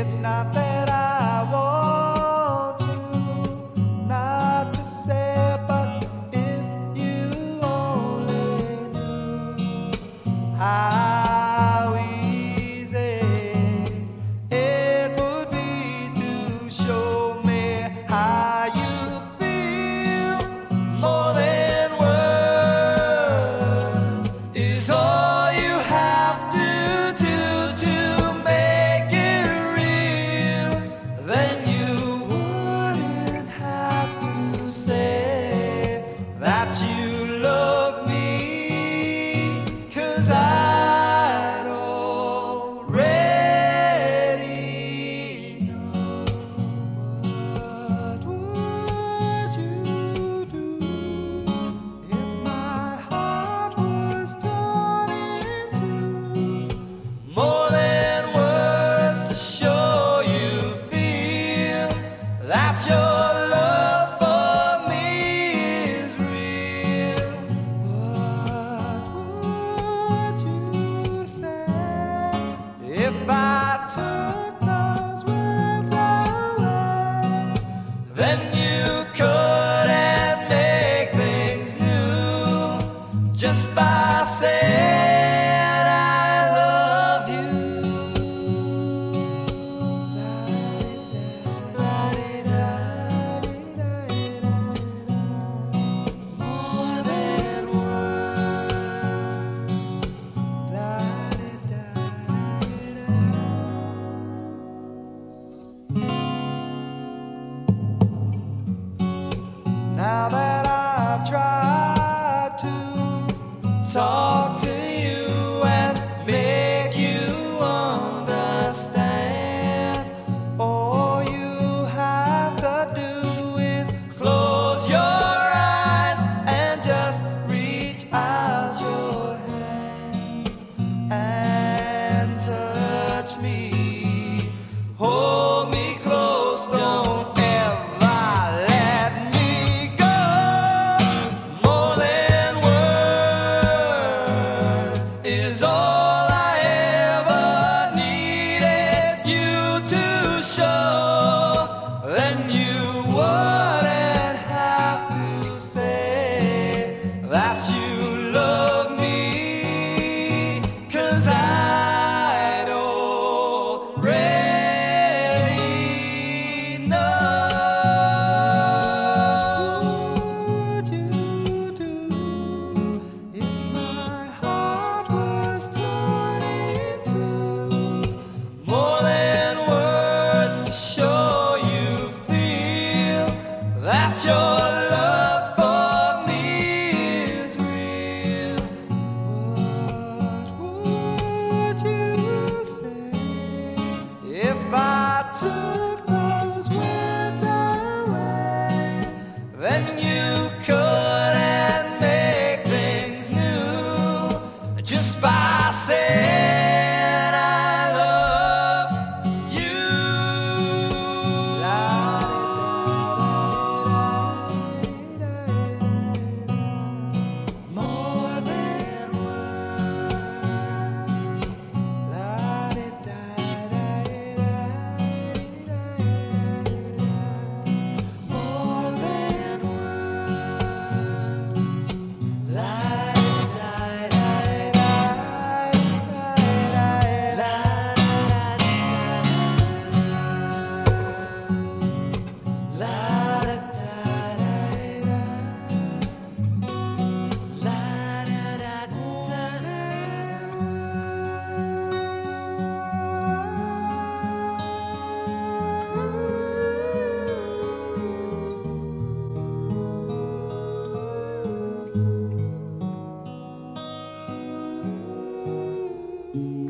It's not that I want to, not to say, but if you only knew how easy it would be to show me how you feel. More than words is all you have to do to make it real. Then you wouldn't have to say that you love me, 'cause I'd already know. What would you do if my heart was torn into more than words to show you feel that your love for me is real? What would you say if I took those words away? Then you couldn't make things new just by saying I love you. More than words. Now that I've tried to talk to you and make you understand, all you have to do is close your eyes and just reach out your hands and touch me. Hold me close, don't ever let me go. More than words is all I ever needed you to show. Then you wouldn't have to say that you love me, 'cause I'd already know. What would you do if my heart was torn into more than words to show you feel that your love for me is real? What would you say if I took those words away? Then you couldn't make things new just by saying I love you. More than words. More than words.